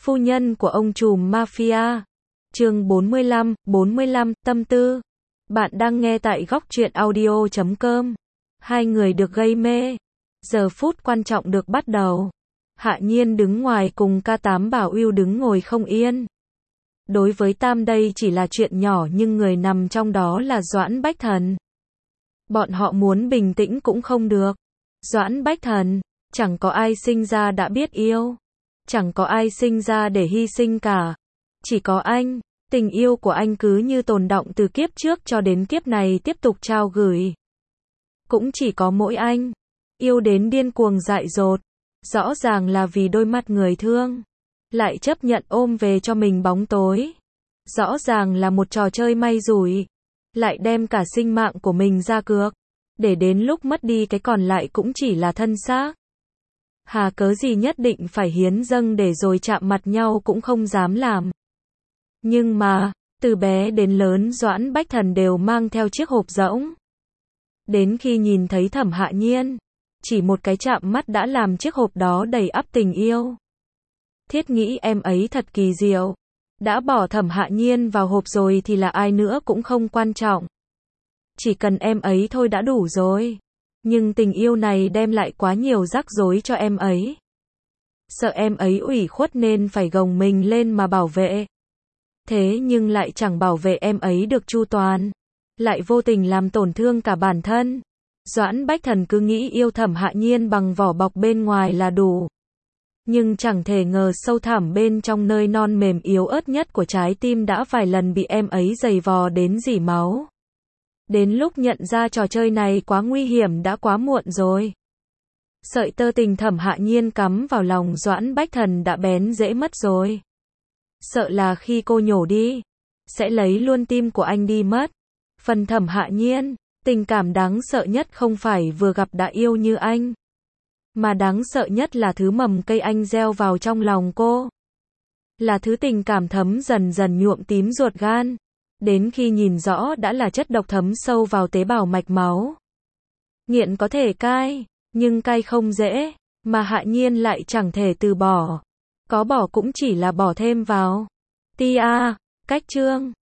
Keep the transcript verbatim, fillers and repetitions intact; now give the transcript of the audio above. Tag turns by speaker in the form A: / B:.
A: Phu nhân của ông trùm mafia. Chương bốn mươi lăm, bốn mươi lăm, tâm tư. Bạn đang nghe tại góc truyện audio chấm com. Hai người được gây mê. Giờ phút quan trọng được bắt đầu. Hạ Nhiên đứng ngoài cùng ca tám Bảo Ưu đứng ngồi không yên. Đối với Tam đây chỉ là chuyện nhỏ nhưng người nằm trong đó là Doãn Bách Thần. Bọn họ muốn bình tĩnh cũng không được. Doãn Bách Thần, chẳng có ai sinh ra đã biết yêu. Chẳng có ai sinh ra để hy sinh cả. Chỉ có anh, tình yêu của anh cứ như tồn đọng từ kiếp trước cho đến kiếp này tiếp tục trao gửi. Cũng chỉ có mỗi anh, yêu đến điên cuồng dại dột. Rõ ràng là vì đôi mắt người thương, lại chấp nhận ôm về cho mình bóng tối. Rõ ràng là một trò chơi may rủi, lại đem cả sinh mạng của mình ra cược, để đến lúc mất đi cái còn lại cũng chỉ là thân xác. Hà cớ gì nhất định phải hiến dâng để rồi chạm mặt nhau cũng không dám làm. Nhưng mà, từ bé đến lớn Doãn Bách Thần đều mang theo chiếc hộp rỗng. Đến khi nhìn thấy Thẩm Hạ Nhiên, chỉ một cái chạm mắt đã làm chiếc hộp đó đầy ắp tình yêu. Thiết nghĩ em ấy thật kỳ diệu. Đã bỏ Thẩm Hạ Nhiên vào hộp rồi thì là ai nữa cũng không quan trọng. Chỉ cần em ấy thôi đã đủ rồi. Nhưng tình yêu này đem lại quá nhiều rắc rối cho em ấy. Sợ em ấy ủy khuất nên phải gồng mình lên mà bảo vệ. Thế nhưng lại chẳng bảo vệ em ấy được chu toàn. Lại vô tình làm tổn thương cả bản thân. Doãn Bách Thần cứ nghĩ yêu Thẩm Hạ Nhiên bằng vỏ bọc bên ngoài là đủ. Nhưng chẳng thể ngờ sâu thẳm bên trong nơi non mềm yếu ớt nhất của trái tim đã vài lần bị em ấy giày vò đến rỉ máu. Đến lúc nhận ra trò chơi này quá nguy hiểm đã quá muộn rồi. Sợi tơ tình Thẩm Hạ Nhiên cắm vào lòng Doãn Bách Thần đã bén rễ mất rồi. Sợ là khi cô nhổ đi, sẽ lấy luôn tim của anh đi mất. Phần Thẩm Hạ Nhiên, tình cảm đáng sợ nhất không phải vừa gặp đã yêu như anh. Mà đáng sợ nhất là thứ mầm cây anh gieo vào trong lòng cô. Là thứ tình cảm thấm dần dần nhuộm tím ruột gan. Đến khi nhìn rõ đã là chất độc thấm sâu vào tế bào mạch máu. Nghiện có thể cai, nhưng cai không dễ, mà Hạ Nhiên lại chẳng thể từ bỏ. Có bỏ cũng chỉ là bỏ thêm vào. Tia, cách chương.